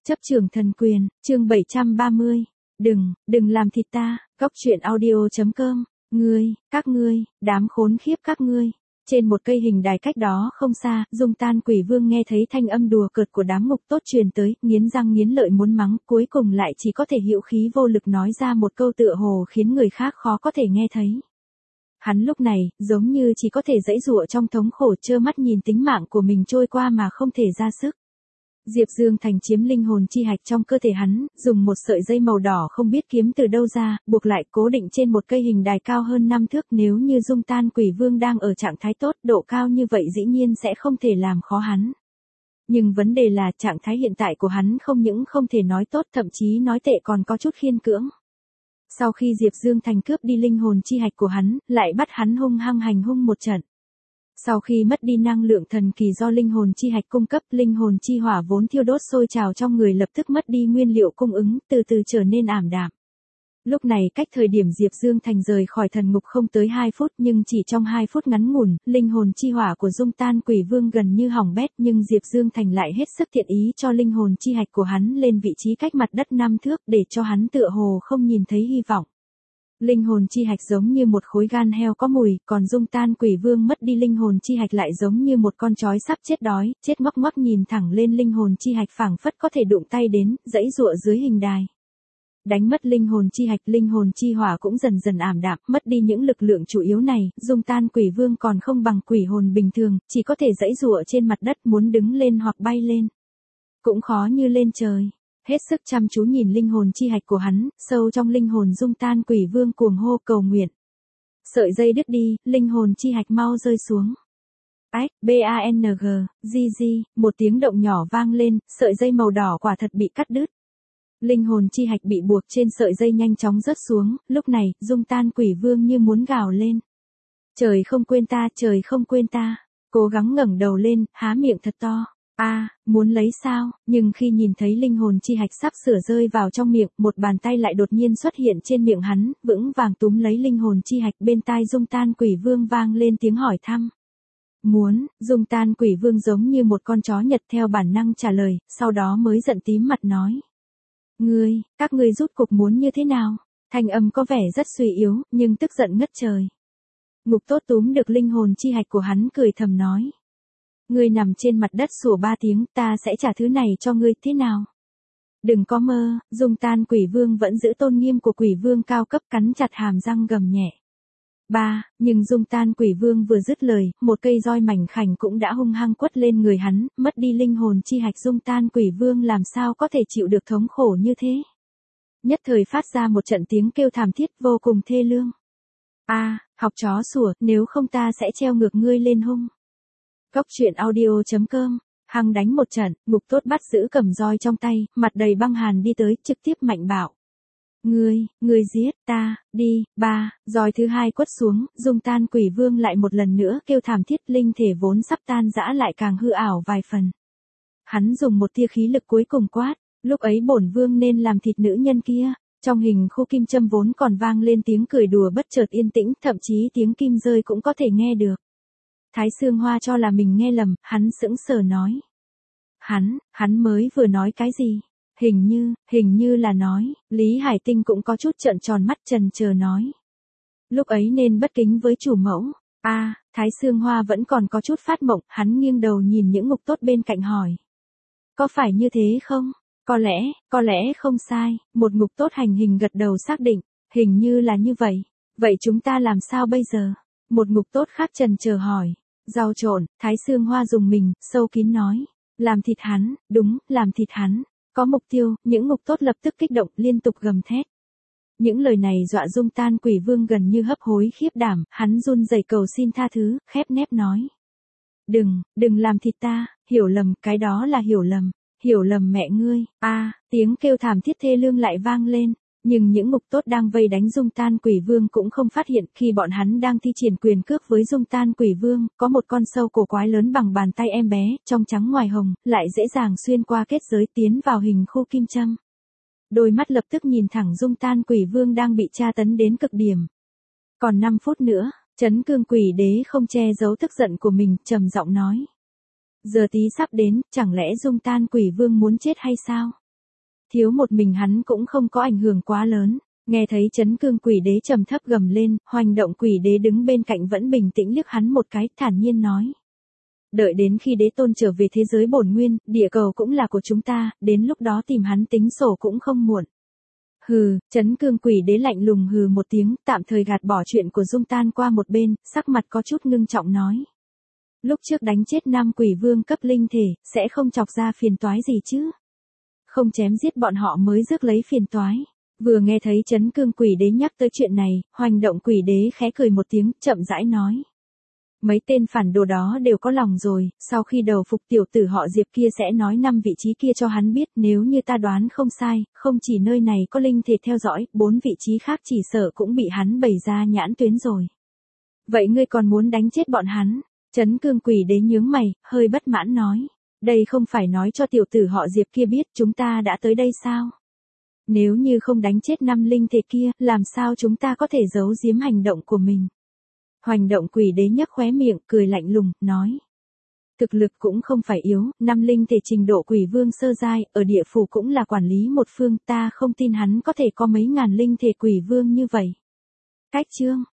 Chấp trường thần quyền, chương 730. Đừng làm thịt ta, góc truyện audio.com. Các ngươi, đám khốn khiếp các ngươi. Trên một cây hình đài cách đó không xa, Dung Tan Quỷ Vương nghe thấy thanh âm đùa cợt của đám ngục tốt truyền tới, nghiến răng nghiến lợi muốn mắng, cuối cùng lại chỉ có thể hữu khí vô lực nói ra một câu tựa hồ khiến người khác khó có thể nghe thấy. Hắn lúc này, giống như chỉ có thể giãy giụa trong thống khổ, trơ mắt nhìn tính mạng của mình trôi qua mà không thể ra sức. Diệp Dương Thành chiếm linh hồn chi hạch trong cơ thể hắn, dùng một sợi dây màu đỏ không biết kiếm từ đâu ra, buộc lại cố định trên một cây hình đài cao hơn 5 thước. Nếu như Dung Tan Quỷ Vương đang ở trạng thái tốt, độ cao như vậy dĩ nhiên sẽ không thể làm khó hắn. Nhưng vấn đề là trạng thái hiện tại của hắn không những không thể nói tốt, thậm chí nói tệ còn có chút khiên cưỡng. Sau khi Diệp Dương Thành cướp đi linh hồn chi hạch của hắn, lại bắt hắn hung hăng hành hung một trận. Sau khi mất đi năng lượng thần kỳ do linh hồn chi hạch cung cấp, linh hồn chi hỏa vốn thiêu đốt sôi trào trong người lập tức mất đi nguyên liệu cung ứng, từ từ trở nên ảm đạm. Lúc này cách thời điểm Diệp Dương Thành rời khỏi thần ngục không tới 2 phút, nhưng chỉ trong 2 phút ngắn ngủn, linh hồn chi hỏa của Dung Tan Quỷ Vương gần như hỏng bét, nhưng Diệp Dương Thành lại hết sức thiện ý cho linh hồn chi hạch của hắn lên vị trí cách mặt đất 5 thước để cho hắn tựa hồ không nhìn thấy hy vọng. Linh hồn chi hạch giống như một khối gan heo có mùi, còn Dung Tan Quỷ Vương mất đi linh hồn chi hạch lại giống như một con chói sắp chết đói, chết ngoắc ngoắc nhìn thẳng lên linh hồn chi hạch phảng phất có thể đụng tay đến, giãy giụa dưới hình đài. Đánh mất linh hồn chi hạch, linh hồn chi hỏa cũng dần dần ảm đạm, mất đi những lực lượng chủ yếu này, Dung Tan Quỷ Vương còn không bằng quỷ hồn bình thường, chỉ có thể giãy giụa trên mặt đất, muốn đứng lên hoặc bay lên cũng khó như lên trời. Hết sức chăm chú nhìn linh hồn chi hạch của hắn, sâu trong linh hồn Dung Tan Quỷ Vương cuồng hô cầu nguyện. Sợi dây đứt đi, linh hồn chi hạch mau rơi xuống. Ách, BANG, một tiếng động nhỏ vang lên, sợi dây màu đỏ quả thật bị cắt đứt. Linh hồn chi hạch bị buộc trên sợi dây nhanh chóng rớt xuống, lúc này, Dung Tan Quỷ Vương như muốn gào lên. Trời không quên ta, trời không quên ta. Cố gắng ngẩng đầu lên, há miệng thật to. Muốn lấy sao, nhưng khi nhìn thấy linh hồn chi hạch sắp sửa rơi vào trong miệng, một bàn tay lại đột nhiên xuất hiện trên miệng hắn, vững vàng túm lấy linh hồn chi hạch. Bên tai Dung Tan Quỷ Vương vang lên tiếng hỏi thăm. Muốn, Dung Tan Quỷ Vương giống như một con chó nhật theo bản năng trả lời, sau đó mới giận tím mặt nói. Các ngươi rút cục muốn như thế nào? Thanh âm có vẻ rất suy yếu, nhưng tức giận ngất trời. Ngục tốt túm được linh hồn chi hạch của hắn cười thầm nói. Ngươi nằm trên mặt đất sủa 3 tiếng, ta sẽ trả thứ này cho ngươi, thế nào? Đừng có mơ, Dung Tan Quỷ Vương vẫn giữ tôn nghiêm của quỷ vương cao cấp, cắn chặt hàm răng gầm nhẹ. Nhưng Dung Tan Quỷ Vương vừa dứt lời, một cây roi mảnh khảnh cũng đã hung hăng quất lên người hắn, mất đi linh hồn chi hạch Dung Tan Quỷ Vương làm sao có thể chịu được thống khổ như thế. Nhất thời phát ra một trận tiếng kêu thảm thiết vô cùng thê lương. Học chó sủa, nếu không ta sẽ treo ngược ngươi lên hung. Góc truyện audio.com. Hăng đánh một trận, ngục tốt bắt giữ cầm roi trong tay, mặt đầy băng hàn đi tới, trực tiếp mạnh bạo. Ngươi giết ta, đi. Roi thứ 2 quất xuống, Dung Tan Quỷ Vương lại một lần nữa kêu thảm thiết, linh thể vốn sắp tan rã lại càng hư ảo vài phần. Hắn dùng một tia khí lực cuối cùng quát, lúc ấy bổn vương nên làm thịt nữ nhân kia. Trong hình khu kim châm vốn còn vang lên tiếng cười đùa bất chợt yên tĩnh, thậm chí tiếng kim rơi cũng có thể nghe được. Thái Sương Hoa cho là mình nghe lầm, hắn sững sờ nói. Hắn mới vừa nói cái gì? Hình như là nói, Lý Hải Tinh cũng có chút trợn tròn mắt trần chờ nói. Lúc ấy nên bất kính với chủ mẫu. Thái Sương Hoa vẫn còn có chút phát mộng, hắn nghiêng đầu nhìn những ngục tốt bên cạnh hỏi. Có phải như thế không? Có lẽ không sai, một ngục tốt hành hình gật đầu xác định, hình như là như vậy. Vậy chúng ta làm sao bây giờ? Một ngục tốt khác trần chờ hỏi. Rau trộn, Thái Sương Hoa dùng mình, sâu kín nói. Làm thịt hắn, đúng, làm thịt hắn. Có mục tiêu, những ngục tốt lập tức kích động, liên tục gầm thét. Những lời này dọa Dung Tan Quỷ Vương gần như hấp hối khiếp đảm, hắn run rẩy cầu xin tha thứ, khép nép nói. Đừng làm thịt ta, hiểu lầm, cái đó là hiểu lầm mẹ ngươi. Tiếng kêu thảm thiết thê lương lại vang lên. Nhưng những ngục tốt đang vây đánh Dung Tan Quỷ Vương cũng không phát hiện, khi bọn hắn đang thi triển quyền cước với Dung Tan Quỷ Vương, có một con sâu cổ quái lớn bằng bàn tay em bé, trong trắng ngoài hồng, lại dễ dàng xuyên qua kết giới tiến vào hình khu kim châm. Đôi mắt lập tức nhìn thẳng Dung Tan Quỷ Vương đang bị tra tấn đến cực điểm. Còn 5 phút nữa, Trấn Cương Quỷ Đế không che giấu tức giận của mình, trầm giọng nói. Giờ tí sắp đến, chẳng lẽ Dung Tan Quỷ Vương muốn chết hay sao? thiếu một mình hắn cũng không có ảnh hưởng quá lớn. Nghe thấy Chấn Cương Quỷ Đế trầm thấp gầm lên, Hoành Động Quỷ Đế đứng bên cạnh vẫn bình tĩnh liếc hắn một cái, thản nhiên nói. Đợi đến khi đế tôn trở về thế giới bổn nguyên, địa cầu cũng là của chúng ta, đến lúc đó tìm hắn tính sổ cũng không muộn. Hừ, Chấn Cương Quỷ Đế lạnh lùng hừ một tiếng, tạm thời gạt bỏ chuyện của Dung Tan qua một bên, sắc mặt có chút ngưng trọng nói. Lúc trước đánh chết Nam Quỷ Vương cấp linh thể, sẽ không chọc ra phiền toái gì chứ? Không chém giết bọn họ mới rước lấy phiền toái. Vừa nghe thấy Chấn Cương Quỷ Đế nhắc tới chuyện này, Hoành Động Quỷ Đế khẽ cười một tiếng, chậm rãi nói. Mấy tên phản đồ đó đều có lòng rồi, sau khi đầu phục tiểu tử họ Diệp kia sẽ nói 5 vị trí kia cho hắn biết, nếu như ta đoán không sai, không chỉ nơi này có linh thể theo dõi, 4 vị trí khác chỉ sợ cũng bị hắn bày ra nhãn tuyến rồi. Vậy ngươi còn muốn đánh chết bọn hắn? Chấn Cương Quỷ Đế nhướng mày, hơi bất mãn nói. Đây không phải nói cho tiểu tử họ Diệp kia biết chúng ta đã tới đây sao? Nếu như không đánh chết 5 linh thể kia, làm sao chúng ta có thể giấu giếm hành động của mình? Hoành Động Quỷ Đế nhếch khóe miệng, cười lạnh lùng, nói. Thực lực cũng không phải yếu, 5 linh thể trình độ quỷ vương sơ giai, ở địa phủ cũng là quản lý một phương, ta không tin hắn có thể có mấy ngàn linh thể quỷ vương như vậy. Cách chương.